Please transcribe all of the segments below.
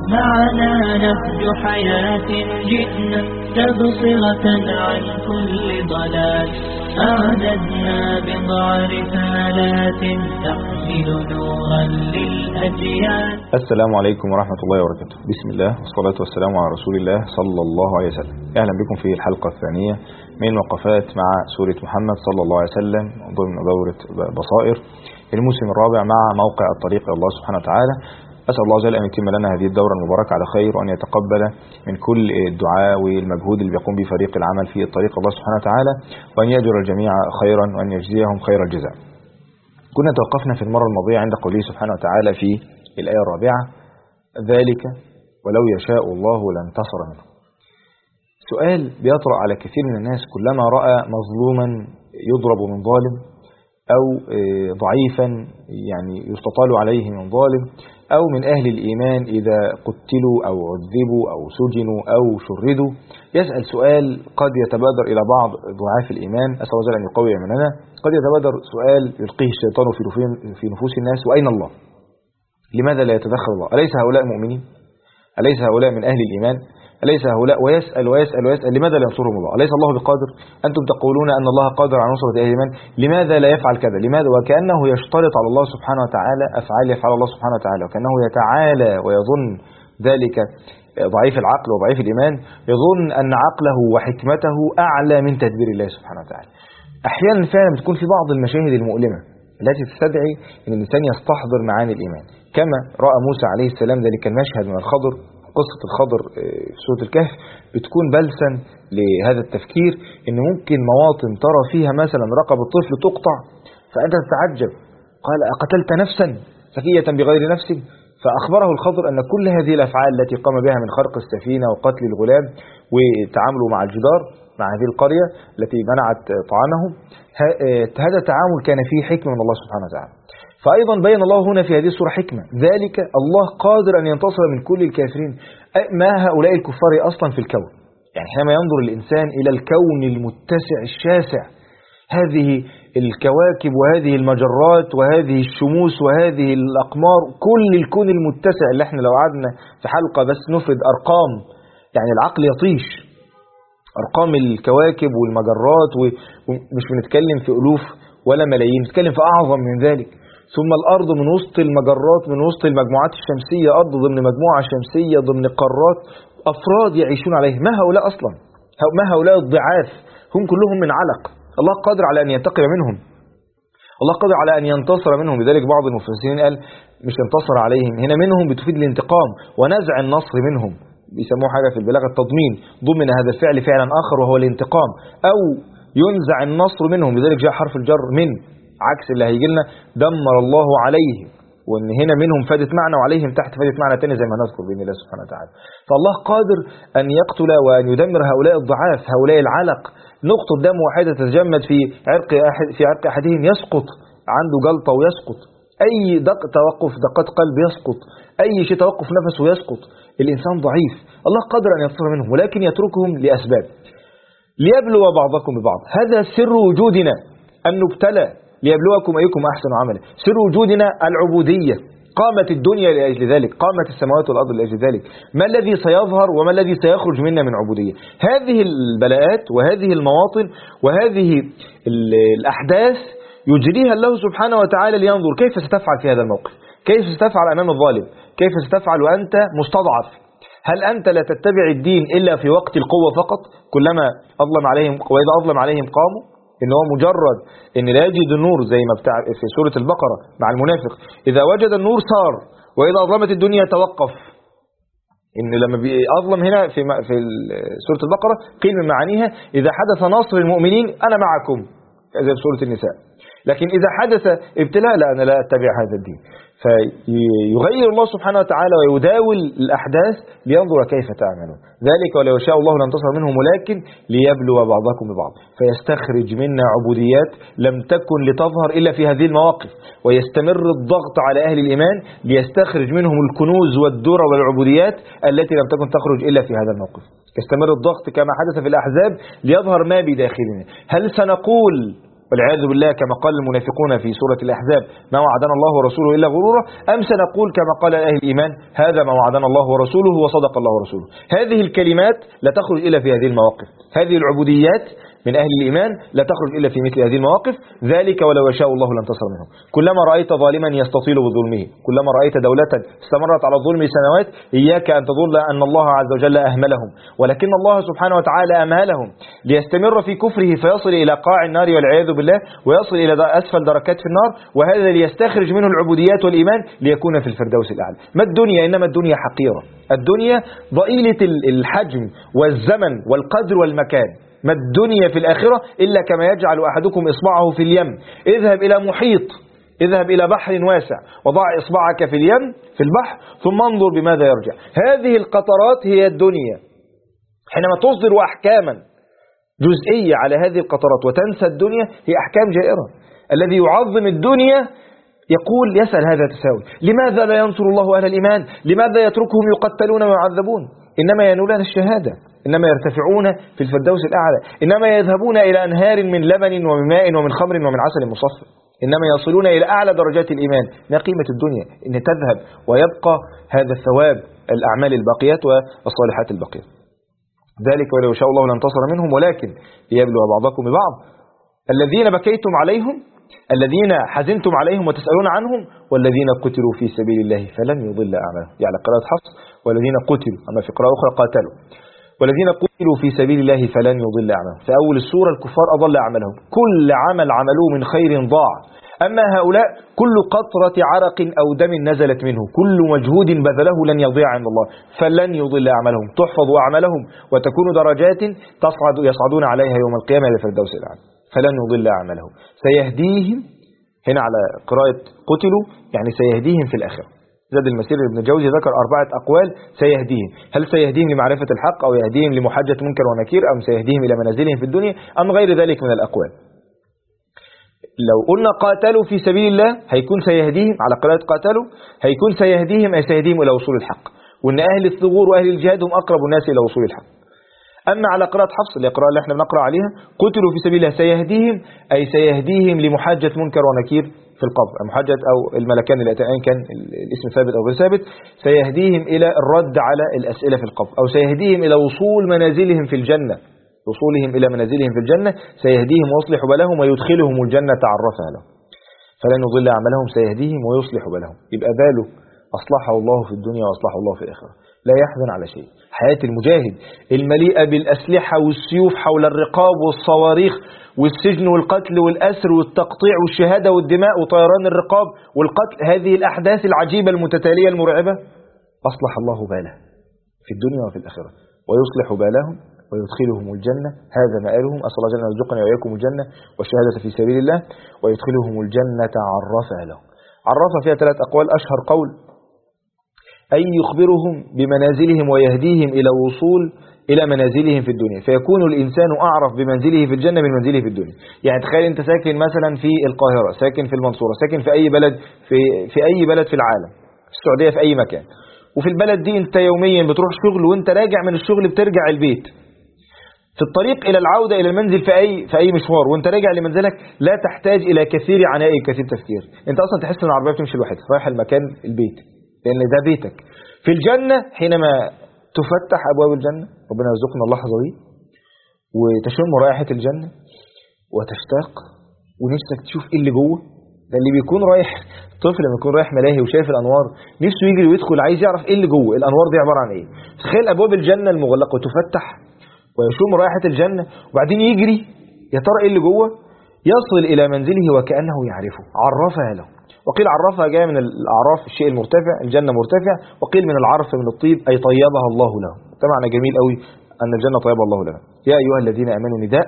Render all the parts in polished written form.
معنا نهج حياة جئنا تبصرة عن كل ضلال. أعددنا بضع رسالات تحمل نورا للأجيال. السلام عليكم ورحمة الله وبركاته. بسم الله والصلاة والسلام على رسول الله صلى الله عليه وسلم. أهلا بكم في الحلقة الثانية من وقفات مع سورة محمد صلى الله عليه وسلم ضمن دورة بصائر الموسم الرابع مع موقع الطريق إلى الله سبحانه وتعالى. أسأل الله جل أن يتم لنا هذه الدورة المباركة على خير، وأن يتقبل من كل الدعاء والمجهود اللي بيقوم به فريق العمل في الطريق الله سبحانه وتعالى، وأن يجر الجميع خيرا وأن يجزيهم خير الجزاء. كنا توقفنا في المرة الماضية عند قوله سبحانه وتعالى في الآية الرابعة: ذلك ولو يشاء الله لانتصر منه. سؤال بيطرأ على كثير من الناس كلما رأى مظلوما يضرب من ظالم، أو ضعيفا يعني يستطال عليه من ظالم، أو من أهل الإيمان إذا قتلوا أو عذبوا أو سجنوا أو شردوا، يسأل سؤال قد يتبادر إلى بعض ضعاف الإيمان، أسأل الله أن يقوي إيماننا، قد يتبادر سؤال يلقيه الشيطان في نفوس الناس: وأين الله؟ لماذا لا يتدخل الله؟ أليس هؤلاء مؤمنين؟ أليس هؤلاء من أهل الإيمان؟ أليس هؤلاء؟ ويسأل ويسأل ويسأل: لماذا لا ينصرهم الله؟ أليس الله بقادر؟ أنتم تقولون أن الله قادر على نصرة أهل الإيمان، لماذا لا يفعل كذا؟ لماذا؟ وكأنه يشترط على الله سبحانه وتعالى أفعال يفعل الله سبحانه وتعالى، وكأنه يتعالى ويظن ذلك ضعيف العقل وضعيف الإيمان، يظن أن عقله وحكمته أعلى من تدبير الله سبحانه وتعالى. أحيانا فعلا بتكون في بعض المشاهد المؤلمة التي تستدعي أن الإنسان يستحضر معاني الإيمان، كما رأى موسى عليه السلام ذلك المشهد من الخضر. قصة الخضر في سورة الكهف بتكون بلسا لهذا التفكير، إن ممكن مواطن ترى فيها مثلا رقبة الطفل تقطع فأنت تتعجب، قال: أقتلت نفسا زكية بغير نفس؟ فأخبره الخضر أن كل هذه الأفعال التي قام بها من خرق السفينة وقتل الغلام وتعامله مع الجدار، مع هذه القرية التي منعت طعامهم، هذا التعامل كان فيه حكمة من الله سبحانه وتعالى. فأيضا بين الله هنا في هذه السورة حكمة، ذلك الله قادر أن ينتصر من كل الكافرين. ما هؤلاء الكفار أصلا في الكون؟ يعني حينما ينظر الإنسان إلى الكون المتسع الشاسع، هذه الكواكب وهذه المجرات وهذه الشموس وهذه الأقمار، كل الكون المتسع اللي احنا لو قعدنا في حلقة بس نفرد أرقام يعني العقل يطيش، أرقام الكواكب والمجرات، ومش بنتكلم في ألوف ولا ملايين، بنتكلم في أعظم من ذلك. ثم الأرض من وسط المجرات، من وسط المجموعات الشمسية، أرض ضمن مجموعة شمسية ضمن قارات، أفراد يعيشون عليه. ما هؤلاء أصلا؟ ما هؤلاء الضعاف؟ هم كلهم من علق. الله قادر على أن ينتقم منهم، الله قادر على أن ينتصر منهم. لذلك بعض المفسرين قال مش ينتصر عليهم هنا، منهم بتفيد الانتقام ونزع النصر منهم، بيسموه حاجة في البلاغة التضمين، ضمن هذا الفعل فعلا آخر وهو الانتقام، أو ينزع النصر منهم. لذلك جاء حرف الجر من، عكس اللي هيجي لنا دمر الله عليهم، وان هنا منهم فادت معنى وعليهم تحت فادت معنى تاني زي ما نذكر بإذن الله سبحانه وتعالى. فالله قادر أن يقتل وأن يدمر هؤلاء الضعاف، هؤلاء العلق. نقطة دم واحدة تتجمد في عرق أحدهم يسقط، عنده جلطة ويسقط، أي توقف دقات قلب يسقط، أي شيء توقف نفسه يسقط. الإنسان ضعيف، الله قادر أن ينتصر منهم، ولكن يتركهم لأسباب ليبلو بعضكم ببعض. هذا سر وجودنا، أن نبتلى ليبلوكم أيكم أحسن عملا. سر وجودنا العبودية، قامت الدنيا لأجل ذلك، قامت السماوات والأرض لأجل ذلك. ما الذي سيظهر وما الذي سيخرج منا من عبودية؟ هذه البلاءات وهذه المواطن وهذه الأحداث يجريها الله سبحانه وتعالى لينظر كيف ستفعل في هذا الموقف، كيف ستفعل أمام الظالم، كيف ستفعل وأنت مستضعف. هل أنت لا تتبع الدين إلا في وقت القوة فقط؟ كلما أظلم عليهم وإذا أظلم عليهم قاموا، إن هو مجرد إن لا يجد النور زي ما بتاع في سورة البقرة مع المنافق، إذا وجد النور صار، وإذا أظلمت الدنيا توقف. إن لما بيظلم هنا في سورة البقرة قيل من معانيها إذا حدث نصر المؤمنين أنا معكم، زي في سورة النساء. لكن إذا حدث ابتلاء لا، أنا لا أتبع هذا الدين. فيغير الله سبحانه وتعالى ويداول الأحداث لينظر كيف تعملون. ذلك ولو شاء الله لانتصر منهم، ولكن ليبلو بعضكم ببعض، فيستخرج منا عبوديات لم تكن لتظهر إلا في هذه المواقف، ويستمر الضغط على أهل الإيمان ليستخرج منهم الكنوز والدرر والعبوديات التي لم تكن تخرج إلا في هذا الموقف. يستمر الضغط كما حدث في الأحزاب ليظهر ما بداخلنا. هل سنقول والعياذ بالله كما قال المنافقون في سورة الأحزاب ما وعدنا الله ورسوله إلا غرورا، أم سنقول كما قال أهل الإيمان هذا ما وعدنا الله ورسوله وصدق الله ورسوله. هذه الكلمات لا تخرج إلا في هذه المواقف، هذه العبوديات من أهل الإيمان لا تخرج إلا في مثل هذه المواقف. ذلك ولو يشاء الله لانتصر منهم. كلما رأيت ظالما يستطيل بظلمه، كلما رأيت دولة استمرت على الظلم سنوات، إياك أن تظن أن الله عز وجل أهملهم، ولكن الله سبحانه وتعالى أمهلهم ليستمر في كفره فيصل إلى قاع النار والعياذ بالله، ويصل إلى أسفل دركات في النار، وهذا ليستخرج منه العبوديات والإيمان ليكون في الفردوس الأعلى. ما الدنيا؟ إنما الدنيا حقيرة، الدنيا ضئيلة الحجم والزمن والقدر والمكان. ما الدنيا في الآخرة إلا كما يجعل أحدكم إصبعه في اليم. اذهب إلى محيط، اذهب إلى بحر واسع وضع إصبعك في اليم في البحر ثم انظر بماذا يرجع. هذه القطرات هي الدنيا. حينما تصدر أحكاما جزئية على هذه القطرات وتنسى الدنيا هي أحكام جائرة. الذي يعظم الدنيا يقول يسأل هذا تساؤل: لماذا لا ينصر الله أهل الإيمان؟ لماذا يتركهم يقتلون ويعذبون؟ إنما ينولون الشهادة، إنما يرتفعون في الفردوس الأعلى، إنما يذهبون إلى أنهار من لبن ومن ماء ومن خمر ومن عسل مصفى، إنما يصلون إلى أعلى درجات الإيمان. ما قيمة الدنيا؟ إن تذهب ويبقى هذا الثواب الأعمال الباقيات والصالحات الباقيات. ذلك ولو شاء الله لانتصر منهم ولكن ليبلو بعضكم ببعض. الذين بكيتم عليهم، الذين حزنتم عليهم وتسألون عنهم، والذين قتلوا في سبيل الله فلن يضل أعمالهم. يعني قراءة حفص والذين قتلوا، أما في قراءة أخرى قاتلوا. والذين قتلوا في سبيل الله فلن يضل أعمالهم. في أول السورة الكفار أضل أعمالهم، كل عمل عملوه من خير ضاع. أما هؤلاء كل قطرة عرق أو دم نزلت منه، كل مجهود بذله لن يضيع عند الله، فلن يضل أعمالهم. تحفظ أعمالهم وتكون درجات يصعدون عليها يوم القيامة إلى الفردوس الأعلى. فلن يضل أعمالهم سيهديهم. هنا على قراءة قتلوا يعني سيهديهم في الآخرة. زاد المسير ابن جوزي ذكر 4 أقوال سيهديهم. هل سيهديهم لمعرفة الحق، أو يهديهم لمحاجة منكر ونكير، أم سيهديهم إلى منازلهم في الدنيا، أم غير ذلك من الأقوال. لو قلنا قاتلوا في سبيل الله هيكون سيهديهم، على قراءة قاتلوا هيكون سيهديهم أي سيهديهم إلى وصول الحق، وأن أهل الثغور وأهل الجهاد هم أقرب الناس إلى وصول الحق. أما على قراءة حفص اللي القراءة اللي احنا بنقرأ عليها قتلوا في سبيل الله سيهديهم أي سيهديهم لمحاجة منكر ونكير في القبر، محاجة أو الملكان الأتيان كان الاسم ثابت أو غير ثابت، سيهديهم إلى الرد على الأسئلة في القبر، أو سيهديهم إلى وصول منازلهم في الجنة، وصولهم إلى منازلهم في الجنة سيهديهم ويصلح بالهم ويدخلهم الجنة عرفها لهم. فلن يضل أعمالهم سيهديهم ويصلح بالهم. يبقى باله أصلحه الله في الدنيا وأصلحه الله في الآخرة، لا يحزن على شيء. حياة المجاهد المليئة بالأسلحة والسيوف حول الرقاب والصواريخ والسجن والقتل والأسر والتقطيع والشهادة والدماء وطيران الرقاب والقتل، هذه الأحداث العجيبة المتتالية المرعبة أصلح الله باله في الدنيا وفي الآخرة ويصلح بالهم ويدخلهم الجنة. هذا مآلهم. أسأل الله جل وعلا يرزقنا وإياكم الجنة والشهادة في سبيل الله ويدخلهم الجنة عرفها لهم. عرفها فيها 3 أقوال. أشهر قول أي يخبرهم بمنازلهم ويهديهم إلى وصول إلى منازلهم في الدنيا، فيكون الإنسان أعرف بمنزله في الجنة من منزله في الدنيا. يعني تخيل أنت ساكن مثلا في القاهرة، ساكن في المنصورة، ساكن في أي بلد في أي بلد في العالم، في السعودية في أي مكان، وفي البلد دي أنت يوميا بتروح شغل، وأنت راجع من الشغل بترجع البيت، في الطريق إلى العودة إلى المنزل في أي مشوار وأنت راجع لمنزلك لا تحتاج إلى كثير عناء كثير تفكير. أنت أصلا تحس أن العربية بتمشي لوحدها رايح المكان البيت، لأن ده بيتك. في الجنة حينما تفتح أبواب الجنة، ربنا يرزقنا اللحظة دي، وتشم رائحة الجنة وتشتاق ونفسك تشوف إيه اللي جوه. ده اللي بيكون رايح طفل لما يكون رايح ملاهي وشايف الأنوار نفسه يجري ويدخل عايز يعرف إيه اللي جوه، الأنوار دي عبارة عن إيه. تخيل أبواب الجنة المغلقة وتفتح ويشم رائحة الجنة وبعدين يجري يا ترى إيه اللي جوه، يصل إلى منزله وكأنه يعرفه. عرفها له. وقيل عرفها جاء من الأعراف الشيء المرتفع، الجنة مرتفع، وقيل من العرف من الطيب أي طيبها الله له. ده معنى جميل قوي أن الجنة طيبها الله له. يا أيها الذين آمنوا نداء،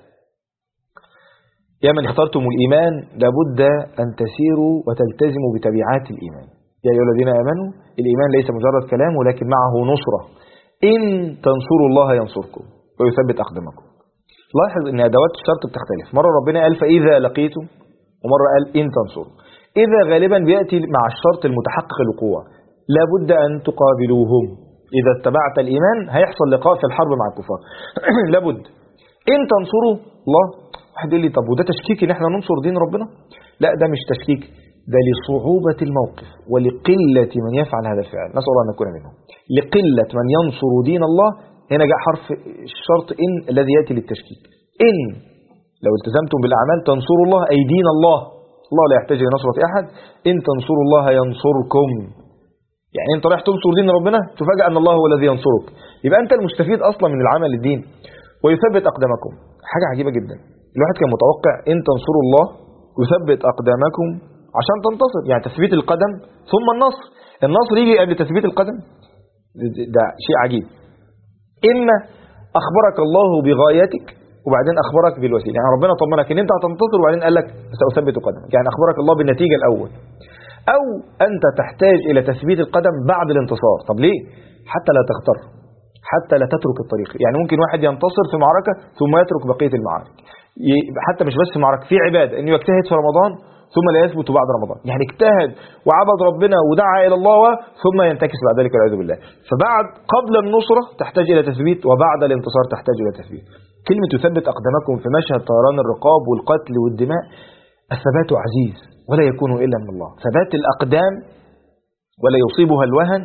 يا من اخترتم الإيمان لابد أن تسيروا وتلتزموا بتبعات الإيمان. يا أيها الذين آمنوا، الإيمان ليس مجرد كلام ولكن معه نصرة. إن تنصروا الله ينصركم ويثبت أقدامكم. لاحظ أن أدوات الشرط بتختلف، مرة ربنا قال فإذا لقيتم، ومرة قال إن تنصروا. إذا غالبا بيأتي مع الشرط المتحقق الوقوع، لابد أن تقابلوهم. إذا اتبعت الإيمان هيحصل لقاء في الحرب مع الكفار. لابد. إن تنصروا الله، واحد يقول لي طب وده تشكيك ان احنا ننصر دين ربنا؟ لا، ده مش تشكيك، ده لصعوبة الموقف ولقلة من يفعل هذا الفعل. نسأل الله أن نكون منهم. لقلة من ينصر دين الله، هنا جاء حرف الشرط إن الذي يأتي للتشكيك. إن لو التزمتم بالأعمال تنصروا الله أي دين الله، الله لا يحتاج إلى نصرة أحد. إن تنصروا الله ينصركم، يعني أنت رايح تنصر دين ربنا تفاجأ أن الله هو الذي ينصرك، يبقى أنت المستفيد أصلا من العمل للدين. ويثبت أقدامكم، حاجة عجيبة جدا. الواحد كان متوقع إن تنصروا الله يثبت أقدامكم عشان تنتصر، يعني تثبيت القدم ثم النصر. النصر يجي قبل تثبيت القدم، ده شيء عجيب. إما أخبرك الله بغايتك وبعدين أخبرك بالوسيلة، يعني ربنا طمنك إن أنت هتنتصر وبعدين قال لك سأثبت قدمك، يعني أخبرك الله بالنتيجة الأول. أو أنت تحتاج إلى تثبيت القدم بعد الانتصار. طب ليه؟ حتى لا تغتر، حتى لا تترك الطريق. يعني ممكن واحد ينتصر في معركة ثم يترك بقية المعارك، حتى مش بس في معركة، في عبادة إنه يجتهد في رمضان ثم لا يثبت بعد رمضان، يعني اجتهد وعبد ربنا ودعا إلى الله ثم ينتكس بعد ذلك والعياذ بالله. فبعد قبل النصرة تحتاج إلى تثبيت، وبعد الانتصار تحتاج إلى تثبيت. كلمة يثبت أقدامكم في مشهد طيران الرقاب والقتل والدماء، الثبات عزيز ولا يكون إلا من الله. ثبات الأقدام ولا يصيبها الوهن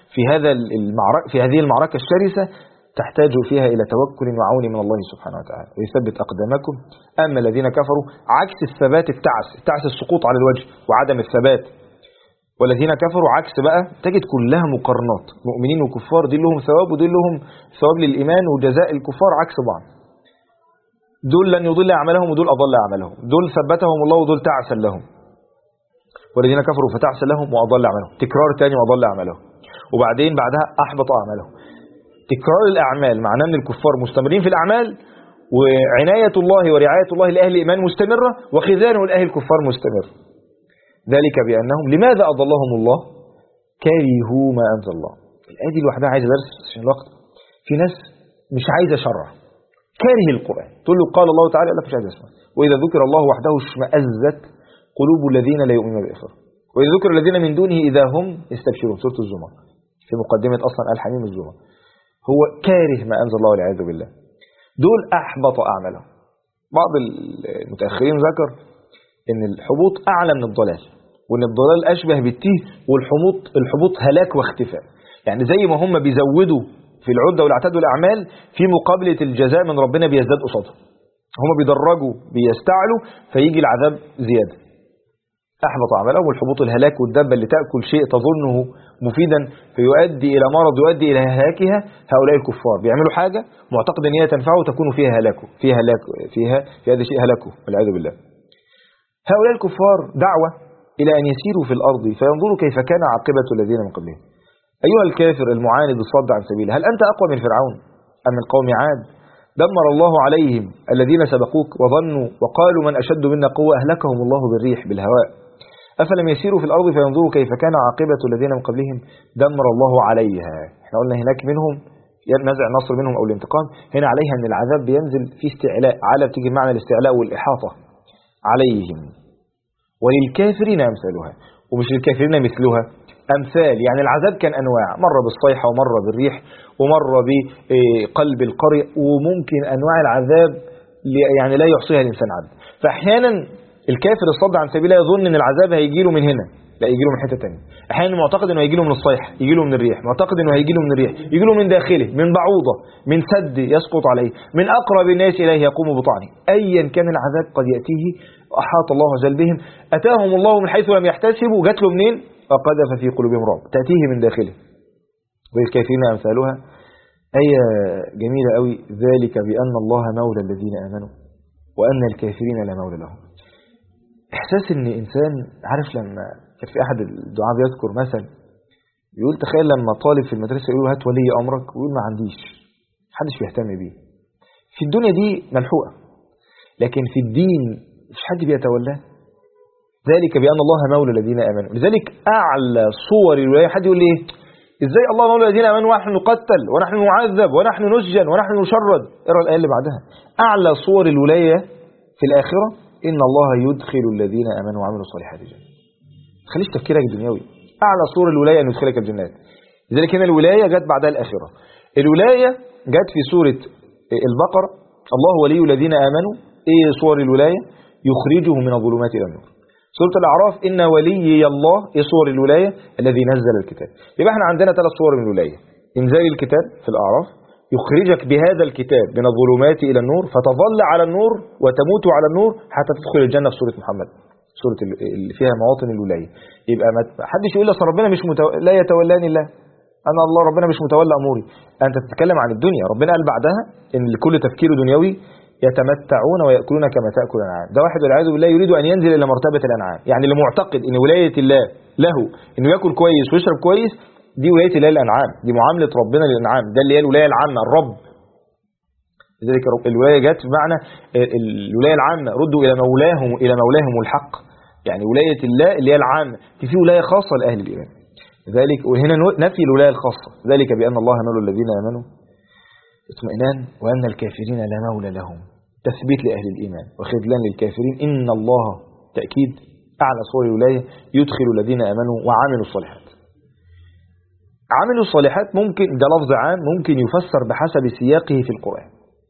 في هذه المعركة الشرسة، تحتاج فيها إلى توكل وعون من الله سبحانه وتعالى. ويثبت أقدامكم. أما الذين كفروا، عكس الثبات التعس السقوط على الوجه وعدم الثبات. والذين كفروا عكس بقى، تجد كلها مقارنات، مؤمنين وكفار، دي لهم ثواب ودي لهم ثواب للإيمان، وجزاء الكفار عكس بعض. دول لن يضل أعمالهم ودول أضل أعمالهم، دول ثبتهم الله ودول تعسا لهم. والذين كفروا فتعسا لهم وأضل أعمالهم، تكرار تاني وأضل أعمالهم. وبعدين بعدها أحبط أعمالهم. تكرار الأعمال معناه أن الكفار مستمرين في الأعمال، وعناية الله ورعاية الله لأهل الإيمان مستمرة، وخذانه لأهل الكفار مستمر. ذلك بأنهم لماذا أضلهم الله؟ كرهوا ما أنزل الله. الآية دي لوحدها عايزة درس عشان الوقت. في ناس مش عايزة شرع، كاره القرآن، تقول له قال الله تعالى لا، مش عايز اسمع. وإذا ذكر الله وحده اشمأزت قلوب الذين لا يؤمنون بالآخرة، وإذا ذكر الذين من دونه إذا هم يستبشرون. سورة الزمر في مقدمة أصلا الحميم الزمر. هو كاره ما أنزل الله والعياذ بالله. دول أحبط أعمالهم. بعض المتأخرين ذكر إن الحبوط أعلى من الضلال، وإن الضلال أشبه بالتيه، والحبوط هلاك واختفاء. يعني زي ما هم بيزودوا في العدة والعتاد والأعمال، في مقابلة الجزاء من ربنا بيزداد قصادهم. هم بيدرجوا بيستعلوا فيجي العذاب زيادة. أحبط أعمالهم. والحبوط الهلاك، والدابة اللي تأكل شيء تظنه مفيدا فيؤدي إلى مرض يؤدي إلى هلاكها. هؤلاء الكفار بيعملوا حاجة معتقد أن هي تنفعه تكون فيها هلاكه، في هذا شيء هلاكه والعياذ بالله. هؤلاء الكفار دعوة إلى أن يسيروا في الأرض فينظروا كيف كان عاقبة الذين من قبلهم. أيها الكافر المعاند الصد عن سبيله، هل أنت أقوى من فرعون أم من قوم عاد؟ دمر الله عليهم الذين سبقوك وظنوا وقالوا من أشد منا قوة، أهلكهم الله بالريح بالهواء. أفلم يسيروا في الأرض فينظروا كيف كان عاقبة الذين من قبلهم، دمر الله عليها. احنا قلنا هناك منهم نزع النصر منهم أو الانتقام، هنا عليها أن العذاب بينزل في استعلاء، على بتيجي معنى الاستعلاء والإحاطة عليهم. وللكافرين أمثالها، ومش للكافرين مثلها، أمثال. يعني العذاب كان أنواع، مرة بالصيحة ومرة بالريح ومرة بقلب القرية، وممكن أنواع العذاب يعني لا يحصيها الإنسان عدد. فأحيانا الكافر الصد عن سبيله يظن أن العذاب هيجيله من هنا، لا يجيله من حتة تانية. أحيانا معتقد أنه هيجيله من الصيحة، يجيله من الريح، معتقد أنه هيجيله من الريح، يجيله من داخله، من بعوضة، من سد يسقط عليه، من أقرب الناس إليه يقوم بطعنه. أيا كان العذاب قد يأتيه، أحاط الله عز وجل بهم، أتاهم الله من حيث لم يحتسبوا، جات له منين؟ وقذف في قلوبهم رعب، تأتيه من داخله. وللكافرين أمثالها، آية جميلة قوي. ذلك بأن الله مولى الذين آمنوا وأن الكافرين لا مولى لهم. إحساس إن إنسان عارف، لما كان في أحد الدعاء بيذكر مثل، يقول تخيل لما طالب في المدرسة يقول هات ولي أمرك، ويقول ما عنديش، محدش بيهتم بيه. في الدنيا دي ملحوقة، لكن في الدين مش حد بيتولاه. ذلك بأن الله مولى الذين آمنوا. لذلك أعلى صور الولاية، حد يقول لي إيه إزاي الله مولى الذين آمنوا ونحن نقتل ونحن نعذب ونحن نسجن ونحن نشرد؟ اقرأ الآية اللي بعدها. أعلى صور الولاية في الآخرة إن الله يدخل الذين آمنوا وعملوا الصالحات جنات. خليش تفكيرك الدنيوي، أعلى صور الولاية أن يدخلك الجنات. لذلك هنا الولاية جت بعدها الآخرة. الولاية جت في سورة البقرة، الله ولي الذين آمنوا ايه صور الولاية؟ يخرجه من الظلمات الى النور. سورة الأعراف إن ولي الله، ايه صور الولاية؟ الذي نزل الكتاب. يبقى احنا عندنا 3 صور من الولاية: انزال الكتاب في الأعراف، يخرجك بهذا الكتاب من الظلمات إلى النور فتظل على النور وتموت على النور حتى تدخل الجنة في سورة محمد، سورة اللي فيها مواطن الولاية. يبقى ما حدش يقول لك ربنا مش لا يتولاني الله، أنا الله ربنا مش متولى أموري. أنت تتكلم عن الدنيا. ربنا قال بعدها إن لكل تفكير دنيوي يتمتعون ويأكلون كما تأكل الأنعام. ده واحد والعياذ بالله يريد أن ينزل إلى مرتبة الأنعام، يعني اللي معتقد إن ولاية الله له إنه يأكل كويس ويشرب كويس، دي ولاية الله للأنعام، دي معاملة ربنا للأنعام، ده اللي هي الولاية العامة الرب. لذلك الولاية جت بمعنى الولاية العامة، ردوا إلى مولاهم الحق، يعني ولاية الله اللي هي العامة. في ولاية خاصة لأهل الإيمان، ذلك وهنا نفي الولاية الخاصة، ذلك بأن الله مولى الذين آمنوا اطمئنان وأن الكافرين لا مولى لهم، تثبيت لأهل الإيمان وخذلان للكافرين. إن الله تأكيد أعلى صور الولاية يدخل الذين آمنوا وعملوا الصالحات. عملوا الصالحات ممكن ده لفظ عام، ممكن يفسر بحسب سياقه في القرآن،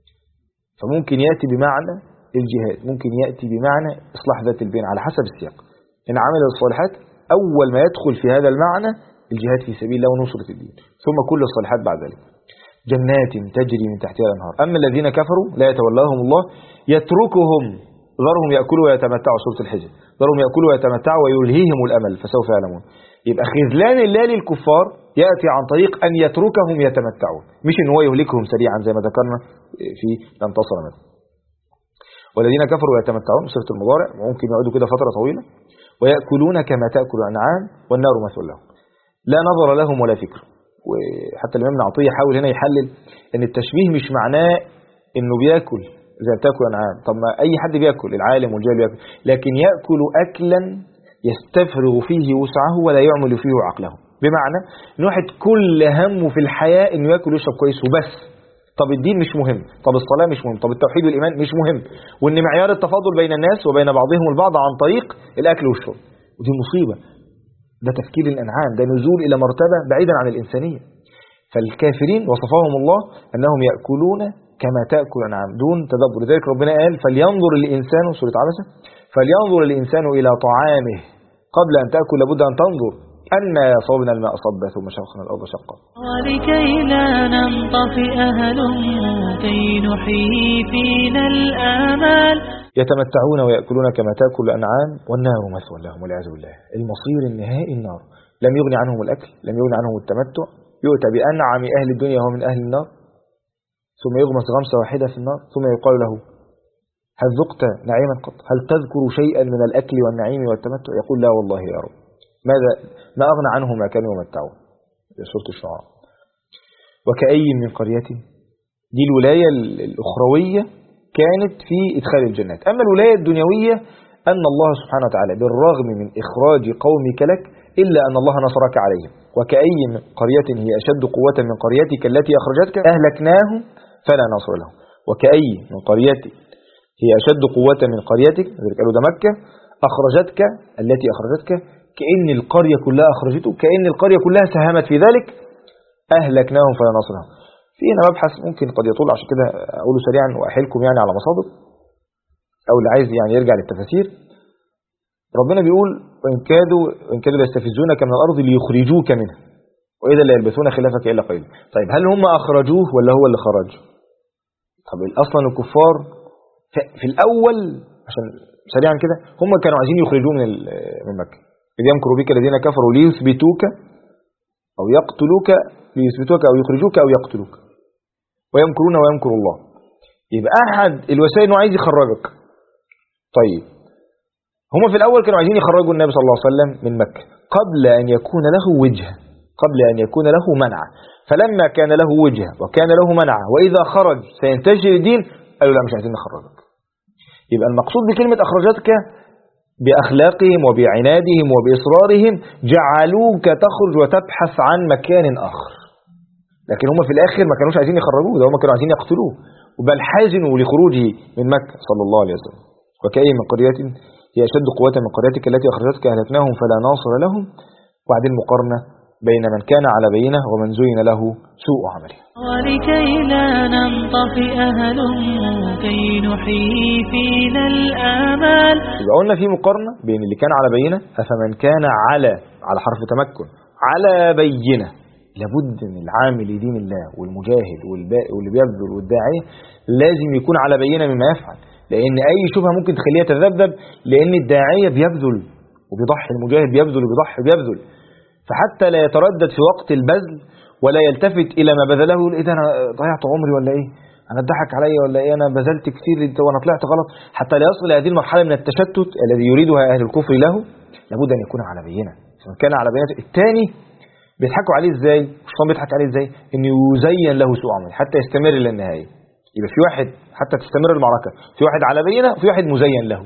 فممكن يأتي بمعنى الجهاد، ممكن يأتي بمعنى إصلاح ذات البين على حسب السياق. إن عمل الصالحات أول ما يدخل في هذا المعنى الجهاد في سبيل الله ونصرة الدين، ثم كل الصالحات بعد ذلك. جنات تجري من تحتها الأنهار. أما الذين كفروا لا يتولاهم الله يتركهم ذرهم يأكلوا ويتمتعوا، سورة الحجر، ذرهم يأكلوا ويتمتعوا ويلهيهم الأمل فسوف يعلمون. يبقى خذلان الله للكفار يأتي عن طريق أن يتركهم يتمتعون، مش إن هو يهلكهم سريعا زي ما ذكرنا في لن تصل مثلا. والذين كفروا يتمتعون، سورة المضارع، ممكن يقعدوا كده فترة طويلة. ويأكلون كما تأكل الأنعام والنار مثوى لهم لا نظر لهم ولا فكر. وحتى الإمام ابن عطية حاول هنا يحلل ان التشبيه مش معناه انه بياكل زي بتاكل أنعام، طب ما أي حد بياكل، العالم والجاهل بياكل، لكن يأكل أكلا يستفرغ فيه وسعه ولا يعمل فيه عقله. بمعنى ان واحد كل همه في الحياة انه ياكل ويشرب كويس وبس. طب الدين مش مهم، طب الصلاة مش مهم، طب التوحيد والإيمان مش مهم، وان معيار التفاضل بين الناس وبين بعضهم البعض عن طريق الأكل والشرب، ودي مصيبة. ده تفكير الأنعام، ده نزول إلى مرتبة بعيدا عن الإنسانية. فالكافرين وصفهم الله أنهم يأكلون كما تأكل الأنعام دون تدبر. لذلك ربنا قال فلينظر الإنسان، سورة عبسة، فلينظر الإنسان إلى طعامه قبل أن تأكل لابد أن تنظر أن صوبنا الماء صبا ثم شقنا الأرض شقا. ولكي لا ننطفئ هلم كي نحيي فينا الآمال. يتمتعون ويأكلون كما تأكل الأنعام والنار مثوى لهم والعياذ بالله. المصير النهائي النار. لم يغني عنهم الأكل، لم يغني عنهم التمتع. يؤتى بأنعم أهل الدنيا وهو من أهل النار، ثم يغمس غمسة واحدة في النار، ثم يقال له هل ذقت نعيما قط؟ هل تذكر شيئا من الأكل والنعيم والتمتع؟ يقول لا والله يا رب. ماذا؟ ما أغنى عنه ما كانوا يمتعون. سورة الشعراء. وكأي من قرية، دي الولاية الأخروية كانت في إدخال الجنات. أما الولاية الدنيوية أن الله سبحانه وتعالى بالرغم من إخراج قومك لك إلا أن الله نصرك عليهم. وكأي من قرية هي أشد قوة من قريتك التي أخرجتك أهلكناهم فلا ناصر لهم. وكأي من قرية هي أشد قوة من قريتك، ذلك قالوا ده مكة، أخرجتك التي أخرجتك، كأن القرية كلها أخرجته، كأن القرية كلها ساهمت في ذلك، أهلكناهم فلا ناصر لهم. في هنا مبحث ممكن قد يطول، عشان كده أقوله سريعا وأحيلكم يعني على مصادر، أو اللي عايز يعني يرجع للتفاسير. ربنا بيقول وإن كادوا ليستفزونك من الأرض ليخرجوك منها وإذا لا يلبثون خلافك إلا قليلا. طيب هل هم أخرجوه ولا هو اللي خرج؟ طب أصلا الكفار في الأول، عشان سريعا كده، هم كانوا عايزين يخرجوه من مكة. إذ يمكر بك الذين كفروا ليثبتوك أو يقتلوك، ليثبتوك أو يخرجوك أو يقتلوك، ويمكرون ويمكر الله. يبقى أحد الوسائل إنه عايز يخرجك. طيب هم في الأول كانوا عايزين يخرجوا النبي صلى الله عليه وسلم من مكة قبل أن يكون له وجه، قبل أن يكون له منع. فلما كان له وجه وكان له منع وإذا خرج سينتشر الدين، قالوا لا مش عايزين نخرجك. يبقى المقصود بكلمة أخرجتك بأخلاقهم وبعنادهم وبإصرارهم جعلوك تخرج وتبحث عن مكان آخر. لكن هم في الآخر ما كانوش عايزين يخرجوه، ده هم كانوا عايزين يقتلوه، بل حازنوا لخروجه من مكة صلى الله عليه وسلم. وكأي من قرية هي أشد قوة من قريتك التي أخرجتك أهلكناهم فلا ناصر لهم. وبعدين مقارنة بين من كان على بينة ومن زين له سوء عمله. ولكي لا ننطفئ هلم كي نحيي فينا الآمال. يبقى قلنا في مقارنة بين اللي كان على بينة، أفمن كان على حرف تمكن على بينة. لابد من العامل لدين الله والمجاهد واللي بيبذل والداعية لازم يكون على بينة مما يفعل، لأن أي شبهة ممكن تخليها تذبذب، لأن الداعية بيبذل وبيضحي، المجاهد بيبذل وبيضحي وبيبذل، فحتى لا يتردد في وقت البذل ولا يلتفت إلى ما بذله يقول إيه ده أنا ضيعت عمري ولا إيه، أنا اتضحك عليا ولا إيه، أنا بذلت كثير وأنا طلعت غلط، حتى لا يصل هذه المرحلة من التشتت الذي يريدها أهل الكفر له. لابد أن يكون على بينة. فمن كان على بينة. الثاني بيضحكوا عليه إزاي؟ الشيطان بيضحك عليه إزاي؟ إن يزين له سوء عمله حتى يستمر للنهاية. يبقى في واحد حتى تستمر المعركة، في واحد على بينة وفي واحد مزين له.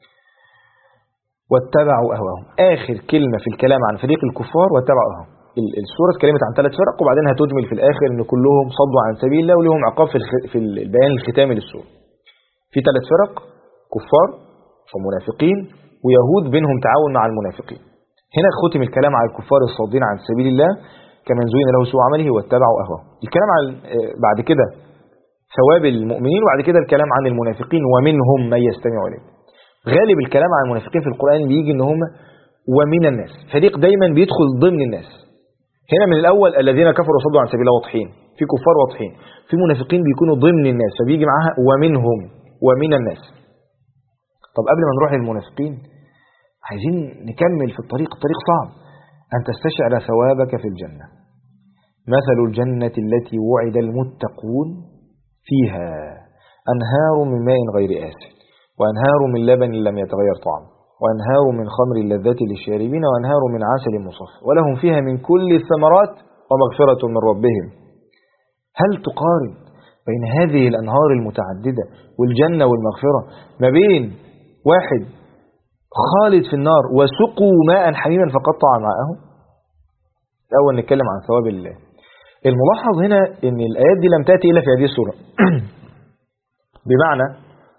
واتبعوا أهواهم. آخر كلمة في الكلام عن فريق الكفار واتبعوا أهواهم. السورة اتكلمت عن 3 فرق، وبعدين هتدمل في الآخر إن كلهم صدوا عن سبيل الله ولهم عقاب في البيان الختامي للسورة. في 3 فرق: كفار ومنافقين ويهود بينهم تعاون مع المنافقين. هنا ختم الكلام على الكفار الصادين عن سبيل الله كمن زين له سوء عمله واتبعوا أهواهم. الكلام عن بعد كده ثواب المؤمنين، وبعد كده الكلام عن المنافقين ومنهم من يستمع إليه. غالب الكلام عن المنافقين في القرآن بيجي إن هم ومن الناس، فريق دايما بيدخل ضمن الناس. هنا من الأول الذين كفروا وصدوا عن سبيل الله واضحين، في كفار واضحين، في منافقين بيكونوا ضمن الناس، فبيجي معاها ومنهم ومن الناس. طب قبل ما نروح للمنافقين عايزين نكمل في الطريق صعب. أن تستشعر ثوابك في الجنة. مثل الجنة التي وعد المتقون فيها أنهار من ماء غير آسن وأنهار من لبن لم يتغير طعمه وأنهار من خمر لذة للشاربين وأنهار من عسل مصفى ولهم فيها من كل الثمرات ومغفرة من ربهم. هل تقارن بين هذه الأنهار المتعددة والجنة والمغفرة ما بين واحد خالد في النار وسقوا ماء حميما فقطع معه؟ الأول نتكلم عن ثواب الله. الملاحظ هنا أن الآيات دي لم تأتي إلا في هذه السورة بمعنى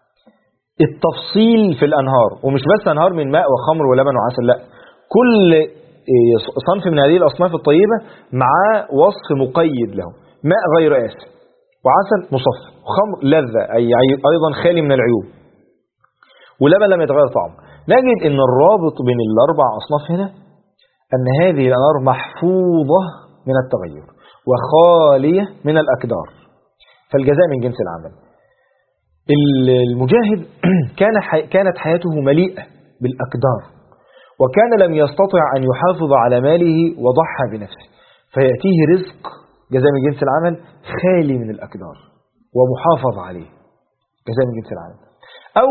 التفصيل في الأنهار، ومش بس أنهار من ماء وخمر ولبن وعسل، لا، كل صنف من هذه الأصناف الطيبة مع وصف مقيد له: ماء غير آسن وعسل مصفى وخمر لذة أي أيضا خالي من العيوب ولبن لم يتغير طعمه. نجد أن الرابط بين ال4 أصناف هنا أن هذه الأنهار محفوظة من التغير وخالية من الأكدار، فالجزاء من جنس العمل. المجاهد كانت حياته مليئة بالأكدار، وكان لم يستطع أن يحافظ على ماله وضحى بنفسه، فيأتيه رزق جزاء من جنس العمل خالي من الأكدار ومحافظ عليه جزاء من جنس العمل. أو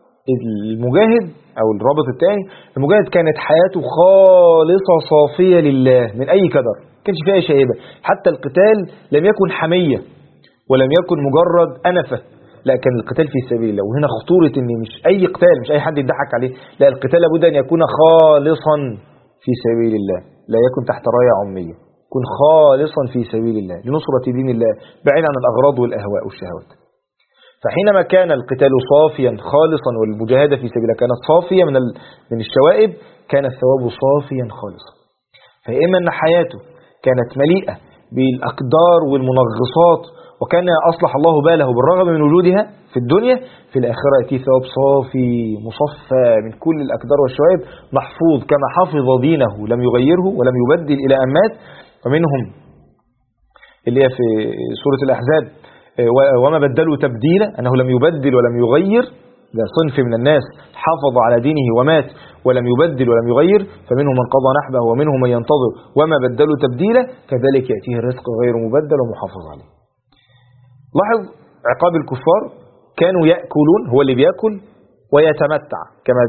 المجاهد أو الرابط الثاني، المجاهد كانت حياته خالصة صافية لله من أي كدر، كانش فيها شائبة، حتى القتال لم يكن حمية ولم يكن مجرد أنفة، لا، كان القتال في سبيل الله. وهنا خطورة ان مش اي قتال، مش اي حد يضحك عليه، لا، القتال لابد ان يكون خالصا في سبيل الله، لا يكن تحت راية عمية، يكون خالصا في سبيل الله لنصرة دين الله بعيد عن الأغراض والأهواء والشهوات. فحينما كان القتال صافيا خالصا والمجاهدة في سبيل الله كانت صافية من الشوائب، كان الثواب صافيا خالصا. فإما أن حياته كانت مليئة بالأقدار والمنغصات وكان أصلح الله باله بالرغم من وجودها في الدنيا، في الآخرة يأتي ثواب صافي مصفى من كل الأكدار والشوائب، محفوظ كما حفظ دينه لم يغيره ولم يبدل إلى أمات. ومنهم اللي هي في سورة الأحزاب: وما بدلوا تبديلا، أنه لم يبدل ولم يغير. ده صنف من الناس حافظ على دينه ومات ولم يبدل ولم يغير، فمنهم من قضى نحبه ومنهم من ينتظر وما بدلوا تبديلا، كذلك يأتيه الرزق غير مبدل ومحافظ عليه. لاحظ عقاب الكفار: كانوا يأكلون، هو اللي بيأكل ويتمتع، كما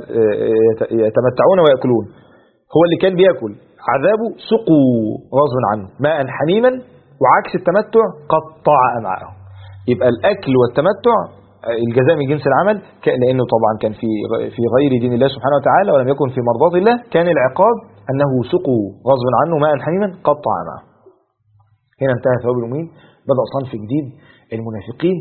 يتمتعون ويأكلون، هو اللي كان بيأكل. عذابه سقوا غصب عنه ماء حميما، وعكس التمتع قطع أمعاءهم. يبقى الأكل والتمتع الجزاء من جنس العمل، لأنه طبعا كان في غير دين الله سبحانه وتعالى ولم يكن في مرضات الله، كان العقاب أنه سقوا غصب عنه ماء حميما قطع أمعاءهم. هنا انتهى ثواب المؤمنين، بدأ صنف جديد المنافقين.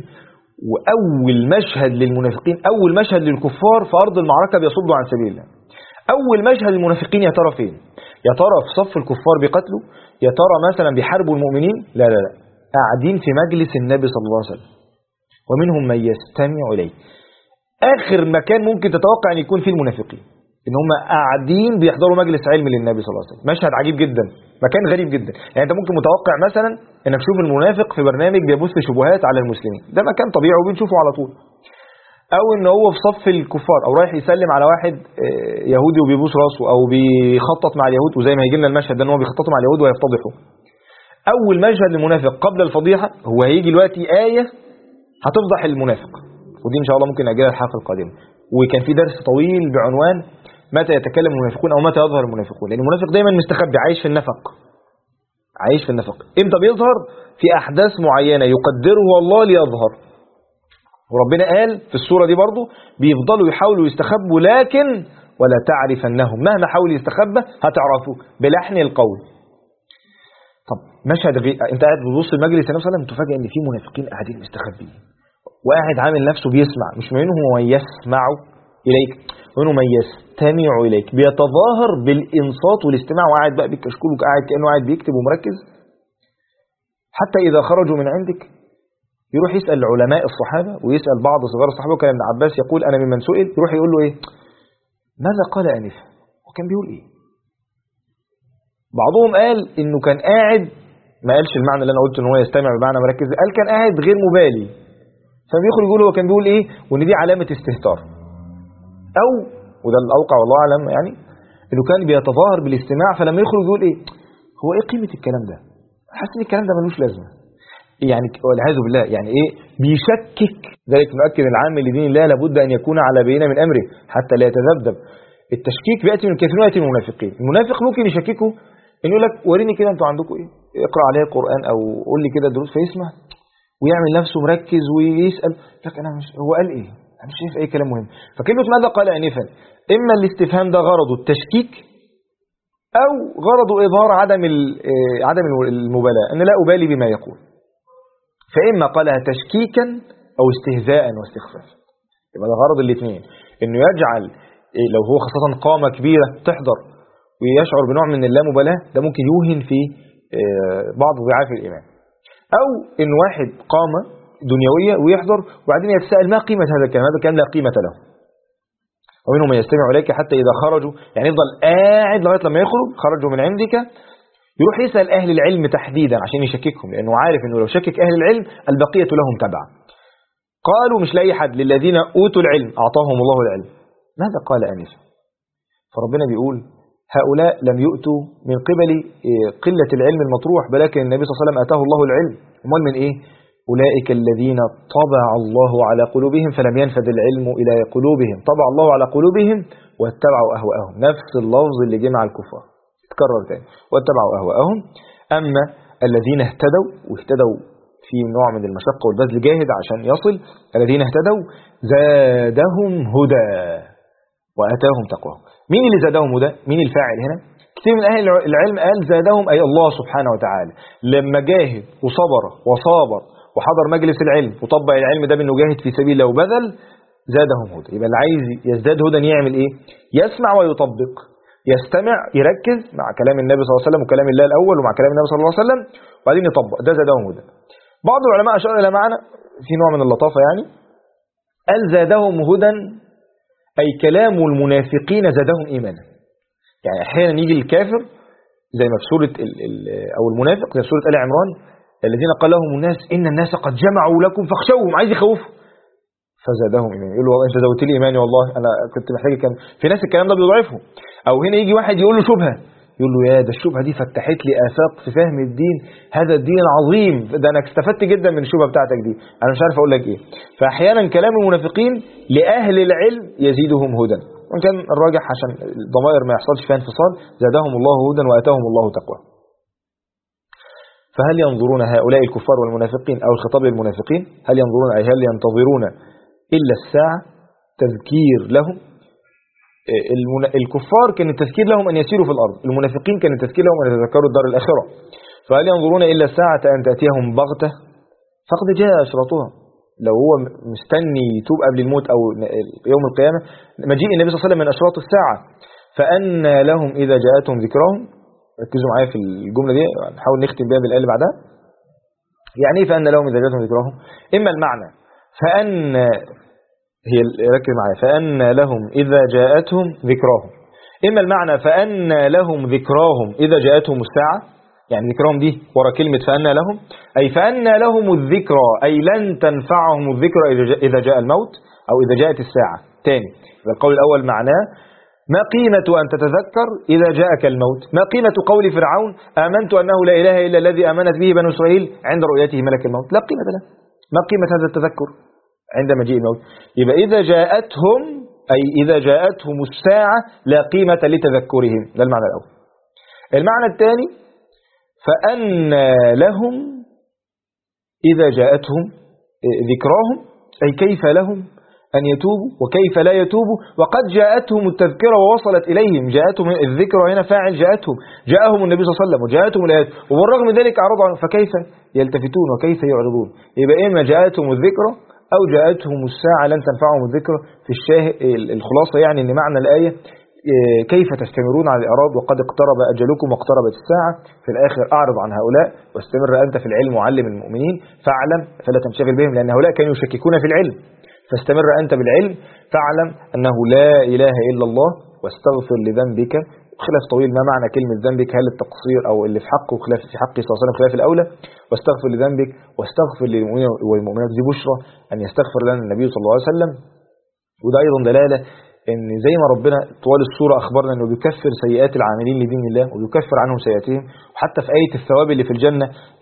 وأول مشهد للمنافقين، أول مشهد للكفار في أرض المعركة بيصدوا عن سبيل الله. أول مشهد للمنافقين يا ترى فين؟ يا ترى في صف الكفار بيقتلوا، يا ترى مثلا بيحاربوا المؤمنين، لا لا لا، قاعدين في مجلس النبي صلى الله عليه وسلم، ومنهم من يستمع إليه. آخر مكان ممكن تتوقع أن يكون فيه المنافقين، إن هم قاعدين بيحضروا مجلس علم للنبي صلى الله عليه وسلم. مشهد عجيب جدا، مكان غريب جدا. يعني أنت ممكن متوقع مثلا إنك تشوف المنافق في برنامج بيبث شبهات على المسلمين، ده مكان طبيعي وبنشوفه على طول. أو إن هو في صف الكفار، أو رايح يسلم على واحد يهودي وبيبوس راسه، أو بيخطط مع اليهود، وزي ما هيجي لنا المشهد ده إن هو بيخططوا مع اليهود ويفتضحوا. أول مشهد للمنافق قبل الفضيحة هو هيجي دلوقتي آية هتفضح المنافق، ودي إن شاء الله ممكن نأجلها الحلقة القادمة. وكان في درس طويل بعنوان متى يتكلم المنافقون أو متى يظهر المنافقون، لأن المنافق دايما مستخبي، عايش في النفق، عايش في النفق. إمتى بيظهر؟ في أحداث معينة يقدره الله ليظهر. وربنا قال في السورة دي برضو بيفضلوا يحاولوا يستخبوا، لكن ولا تعرفنهم، مهما حاول يستخبى هتعرفوا بلحن القول. طب مشهد انت قاعد بتبص المجلس النبي صلى الله عليه وسلم، تفاجئ ان في منافقين قاعدين مستخبيين، وقاعد عامل نفسه بيسمع، مش منهم من يسمع اليك، منهم من يستمع اليك، بيتظاهر بالانصات والاستماع، وقاعد بقى بالكشكول وقاعد كانه قاعد بيكتب ومركز. حتى اذا خرجوا من عندك يروح يسال علماء الصحابه ويسال بعض صغار الصحابه، وكان ابن عباس يقول انا ممن سئل، يروح يقول له ايه؟ ماذا قال انفا؟ وكان بيقول ايه؟ بعضهم قال انه كان قاعد، ما قالش المعنى اللي انا قلت ان هو يستمع بمعنى مركز، قال كان قاعد غير مبالي، فبيخرج يقول هو كان بيقول ايه، وان دي علامه استهتار. او وده الاوقع والله اعلم، يعني انه كان بيتظاهر بالاستماع، فلما يخرج يقول ايه، هو ايه قيمه الكلام ده؟ حاسس ان الكلام ده ملوش لازمه، يعني والعياذ بالله، يعني ايه، بيشكك. ذلك نؤكد العام لدين الله لابد ان يكون على بينه من امره حتى لا يتذبذب. التشكيك بياتي من الكافرين وياتي من المنافقين. المنافق ممكن يشككه، إنه يقول لك وريني كده انتوا عندكم ايه، اقرا عليه القرآن او قول لي كده دروس، فيسمع ويعمل نفسه مركز ويسأل لك انا مش، هو قال ايه، انا مش شايف اي كلام مهم. فكلمة ماذا قال انفا، اما الاستفهام ده غرضه التشكيك، او غرضه اظهار عدم المبالاة، ان لا ابالي بما يقول. فاما قالها تشكيكا او استهزاء واستخفافا، يبقى ده غرض الاثنين، انه يجعل لو هو خاصة قامة كبيرة تحضر ويشعر بنوع من اللامبالاة، ده ممكن يوهن في بعض ضعاف الإيمان. أو إن واحد قامة دنيوية ويحضر وبعدين يتساءل ما قيمة هذا الكلام، هذا الكلام لا قيمة له. ومنهم من يستمع إليك حتى إذا خرجوا، يعني يفضل قاعد لغاية لما يخرج، خرجوا من عندك، يروح يسأل أهل العلم تحديدا عشان يشككهم، لأنه عارف إنه لو شكك أهل العلم البقية لهم تبع. قالوا مش لاقي حد، للذين أوتوا العلم أعطاهم الله العلم. ماذا قال آنفا؟ فربنا بيقول هؤلاء لم يؤتوا من قبل قلة العلم المطروح، ولكن النبي صلى الله عليه وسلم آتاه الله العلم. امال من ايه؟ أولئك الذين طبع الله على قلوبهم فلم ينفذ العلم إلى قلوبهم، طبع الله على قلوبهم واتبعوا أهواءهم. نفس اللفظ اللي جه مع الكفار اتكرر تاني، واتبعوا أهواءهم. أما الذين اهتدوا، واهتدوا في نوع من المشقة والبذل جاهد عشان يصل، الذين اهتدوا زادهم هدى وآتاهم تقواهم. مين اللي زادهم هدى؟ مين الفاعل هنا؟ كثير من أهل العلم قال زادهم أي الله سبحانه وتعالى، لما جاهد وصبر وصابر وحضر مجلس العلم وطبق العلم ده بأنه جاهد في سبيل الله وبذل، زادهم هدى. يبقى اللي عايز يزداد هدى يعمل ايه؟ يسمع ويطبق، يستمع يركز مع كلام النبي صلى الله عليه وسلم وكلام الله الأول ومع كلام النبي صلى الله عليه وسلم، وبعدين يطبق، ده زادهم هدى. بعض العلماء أشار إلى معنى في نوع من اللطافة، يعني قال زادهم هدى أي كلام المنافقين زادهم إيمانا. يعني أحيانا يجي الكافر زي ما في سورة أو المنافق زي في سورة آل عمران، الذين قال لهم الناس إن الناس قد جمعوا لكم فاخشوهم، عايز يخوفوا، فزادهم إيمانا. يقول له والله أنت زودت لي إيماني، والله أنا كنت محتاج كلام. في ناس الكلام ده بيضعفهم. أو هنا يجي واحد يقول له شبهة، يقول له يا ده الشبهة دي فتحت لي آفاق في فهم الدين، هذا الدين عظيم، ده أنا استفدت جدا من الشبهة بتاعتك دي، أنا مش عارف أقول لك إيه. فأحيانا كلام المنافقين لأهل العلم يزيدهم هدى، وإن كان الراجح عشان الضمائر ما يحصلش فيها انفصال، زادهم الله هدى وآتاهم الله تقوى. فهل ينظرون هؤلاء الكفار والمنافقين، أو الخطاب للمنافقين، هل ينظرون أي هل ينتظرون إلا الساعة تذكير لهم؟ الكفار كان التذكير لهم أن يسيروا في الأرض، المنافقين كان التذكير لهم أن يتذكروا الدار الآخرة. فهل ينظرون إلا الساعة أن تأتيهم بغتة فقد جاء أشراطها. لو هو مستني يتوب قبل الموت أو يوم القيامة، مجيء النبي صلى الله عليه وسلم من أشراط الساعة. فأنى لهم إذا جاءتهم ذكراهم. ركزوا معايا في الجملة دي، نحاول نختم بها بالآية اللي بعدها. يعني ايه فأنى لهم إذا جاءتهم ذكراهم؟ إما المعنى ركز معايا، فأنى لهم إذا جاءتهم ذكراهم، إما المعنى فأنى لهم ذكراهم إذا جاءتهم الساعة، يعني ذكراهم دي ورا كلمة فأنى لهم، أي فأنى لهم الذكرى، أي لن تنفعهم الذكرى إذا جاء الموت أو إذا جاءت الساعة. تاني، القول الأول معناه ما قيمة أن تتذكر إذا جاءك الموت؟ ما قيمة قول فرعون آمنت أنه لا إله إلا الذي آمنت به بنو إسرائيل عند رؤيته ملك الموت؟ لا قيمة له. ما قيمة هذا التذكر عند مجيء الموت؟ يبقى إذا جاءتهم، أي إذا جاءتهم الساعة لا قيمة لتذكرهم. ده المعنى الأول. المعنى الثاني فأنى لهم إذا جاءتهم ذكراهم، أي كيف لهم أن يتوبوا وكيف لا يتوبوا وقد جاءتهم التذكرة ووصلت إليهم. جاءتهم الذكرى هنا فاعل، جاءهم النبي صلى الله عليه وسلم وجاءتهم الآيات، وبالرغم من ذلك أعرضوا عنه، فكيف يلتفتون وكيف يعرضون؟ يبقى إما جاءتهم الذكرى أو جاءتهم الساعة لن تنفعهم الذكرى. في الخلاصة يعني أن معنى الآية كيف تستمرون على الإعراض وقد اقترب أجلكم واقتربت الساعة. في الآخر أعرض عن هؤلاء واستمر أنت في العلم وعلم المؤمنين فاعلم فلا تنشغل بهم، لأن هؤلاء كانوا يشككون في العلم. فاستمر أنت بالعلم، فاعلم أنه لا إله إلا الله واستغفر لذنبك. خلاف طويل ما معنى كلمة ذنبك، هل التقصير أو اللي في حقه خلاف في حقه صلى الله عليه وسلم خلاف الأولى. واستغفر لذنبك واستغفر للمؤمنين والمؤمنات، دي بشرى أن يستغفر لنا النبي صلى الله عليه وسلم. وده أيضا دلالة ان زي ما ربنا طوال السورة اخبرنا انه بيكفر سيئات العاملين لدين الله وبيكفر عنهم سيئاتهم، وحتى في آية الثواب اللي في الجنة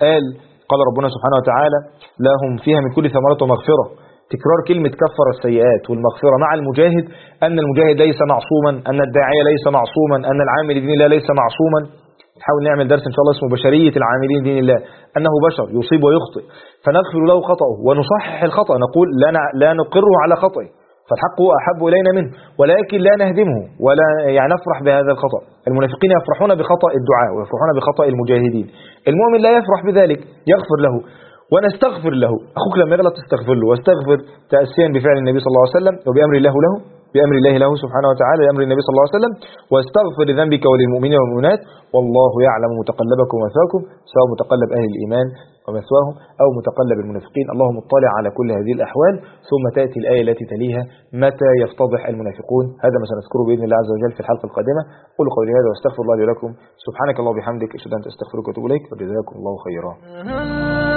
قال ربنا سبحانه وتعالى لهم فيها من كل ثمرات ومغفرة. تكرار كلمة كفر السيئات والمغفرة مع المجاهد، أن المجاهد ليس معصوما، أن الداعية ليس معصوما، أن العامل لدين الله ليس معصوما. نحاول نعمل درس إن شاء الله اسمه بشرية العاملين لدين الله، أنه بشر يصيب ويخطئ، فنغفر له خطأه ونصحح الخطأ، نقول لا نقره على خطئه فالحق هو أحب إلينا منه، ولكن لا نهدمه ولا يعني نفرح بهذا الخطأ. المنافقين يفرحون بخطأ الدعاء ويفرحون بخطأ المجاهدين. المؤمن لا يفرح بذلك، يغفر له ونستغفر له. أخوك لما يغلط تستغفر له، واستغفر تأسيا بفعل النبي صلى الله عليه وسلم وبأمر الله له سبحانه وتعالى لأمر النبي صلى الله عليه وسلم. واستغفر لذنبك وللمؤمنين والمؤمنات والله يعلم متقلبكم ومثواكم، سواء متقلب أهل الإيمان ومثواهم أو متقلب المنافقين. اللهم اطلع على كل هذه الأحوال. ثم تأتي الآية التي تليها متى يفتضح المنافقون. هذا ما سنذكره بإذن الله عز وجل في الحلقة القادمة. قولوا قولي هذا واستغفر الله لي ولكم. سبحانك اللهم وبحمدك أشهد أن لا إله إلا أنت أستغفرك وأتوب إليك، وجزاكم الله خيرا.